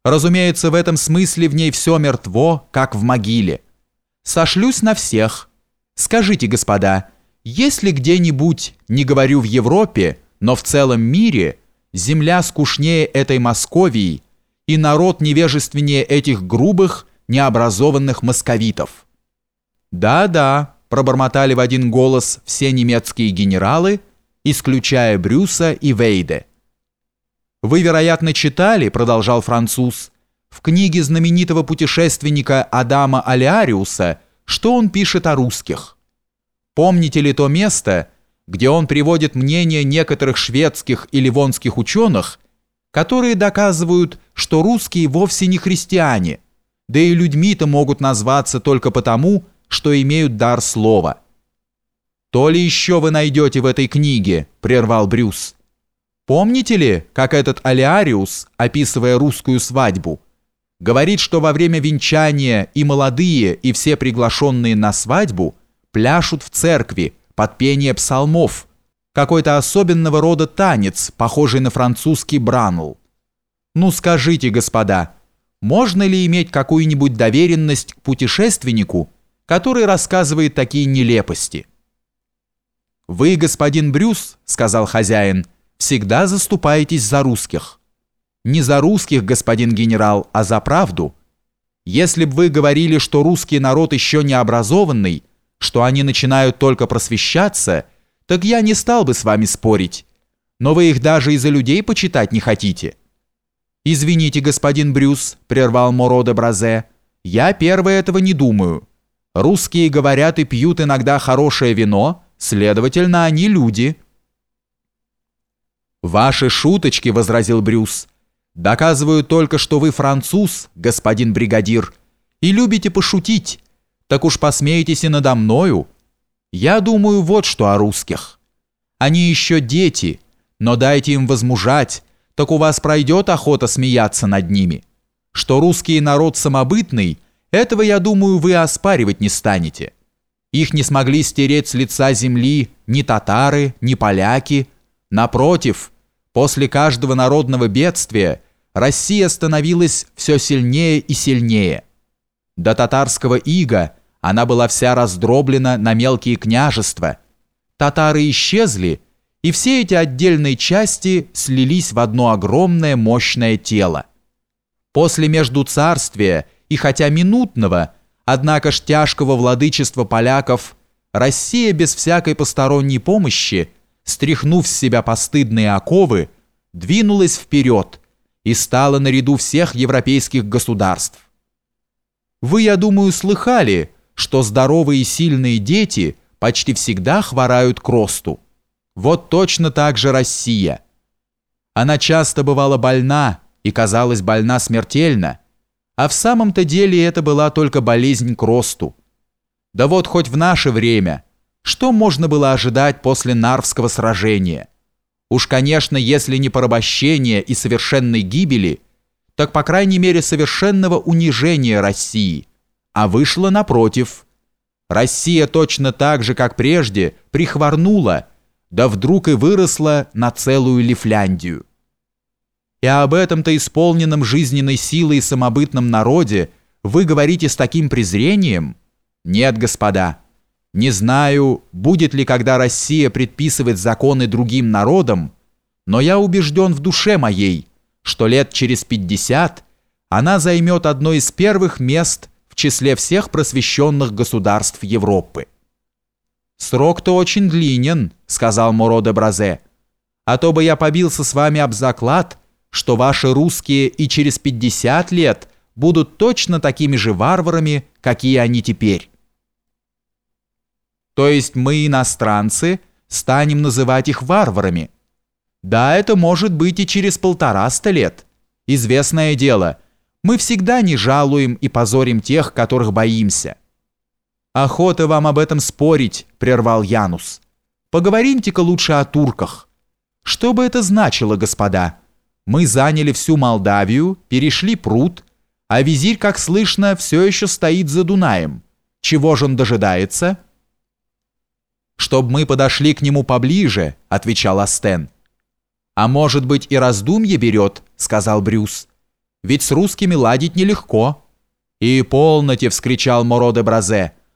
Разумеется, в этом смысле в ней все мертво, как в могиле. Сошлюсь на всех. Скажите, господа, есть ли где-нибудь, не говорю в Европе, но в целом мире, земля скучнее этой Московии и народ невежественнее этих грубых, необразованных московитов? Да, пробормотали в один голос все немецкие генералы, исключая Брюса и Вейде. «Вы, вероятно, читали, — продолжал француз, — в книге знаменитого путешественника Адама Алиариуса, что он пишет о русских. Помните ли то место, где он приводит мнение некоторых шведских и ливонских ученых, которые доказывают, что русские вовсе не христиане, да и людьми-то могут назваться только потому, что имеют дар слова?» «То ли еще вы найдете в этой книге?» — прервал Брюс. «Помните ли, как этот Алиариус, описывая русскую свадьбу, говорит, что во время венчания и молодые, и все приглашенные на свадьбу пляшут в церкви под пение псалмов, какой-то особенного рода танец, похожий на французский бранл? Ну скажите, господа, можно ли иметь какую-нибудь доверенность к путешественнику, который рассказывает такие нелепости?» «Вы, господин Брюс, — сказал хозяин, — всегда заступаетесь за русских. Не за русских, господин генерал, а за правду. Если бы вы говорили, что русский народ еще не образованный, что они начинают только просвещаться, так я не стал бы с вами спорить. Но вы их даже и за людей почитать не хотите». «Извините, господин Брюс, — прервал Моро де Бразе, — я первый этого не думаю. Русские говорят и пьют иногда хорошее вино, следовательно, они люди». «Ваши шуточки, — возразил Брюс, — доказывают только, что вы француз, господин бригадир, и любите пошутить. Так уж посмейтесь и надо мною. Я думаю вот что о русских. Они еще дети, но дайте им возмужать, так у вас пройдет охота смеяться над ними. Что русский народ самобытный, этого, я думаю, вы оспаривать не станете. Их не смогли стереть с лица земли ни татары, ни поляки. Напротив, после каждого народного бедствия Россия становилась все сильнее и сильнее. До татарского ига она была вся раздроблена на мелкие княжества. Татары исчезли, и все эти отдельные части слились в одно огромное мощное тело. После междуцарствия и хотя минутного, однако ж тяжкого владычества поляков, Россия без всякой посторонней помощи, стряхнув с себя постыдные оковы, двинулась вперед и стала наряду всех европейских государств. Вы, я думаю, слыхали, что здоровые и сильные дети почти всегда хворают к росту. Вот точно так же Россия. Она часто бывала больна и казалась больна смертельно, а в самом-то деле это была только болезнь к росту. Да вот хоть в наше время, что можно было ожидать после Нарвского сражения? Уж, конечно, если не порабощения и совершенной гибели, так, по крайней мере, совершенного унижения России, а вышло напротив. Россия точно так же, как прежде, прихворнула, да вдруг и выросла на целую Лифляндию. И об этом-то исполненном жизненной силой и самобытном народе вы говорите с таким презрением? Нет, господа. Не знаю, будет ли когда Россия предписывать законы другим народам, но я убежден в душе моей, что лет через 50 она займет одно из первых мест в числе всех просвещенных государств Европы. «Срок-то очень длинен, — сказал Моро де Бразе, — а то бы я побился с вами об заклад, что ваши русские и через 50 лет будут точно такими же варварами, какие они теперь». «То есть мы, иностранцы, станем называть их варварами?» «Да, это может быть и через 150 лет. Известное дело, мы всегда не жалуем и позорим тех, которых боимся». «Охота вам об этом спорить, — прервал Янус. Поговоримте-ка лучше о турках. Что бы это значило, господа? Мы заняли всю Молдавию, перешли пруд, а визирь, как слышно, все еще стоит за Дунаем. Чего же он дожидается?» «Чтоб мы подошли к нему поближе, — отвечал Астен. «А может быть, и раздумье берет, — сказал Брюс. ведь с русскими ладить нелегко». «И полноте!» — вскричал Моро де Бразе.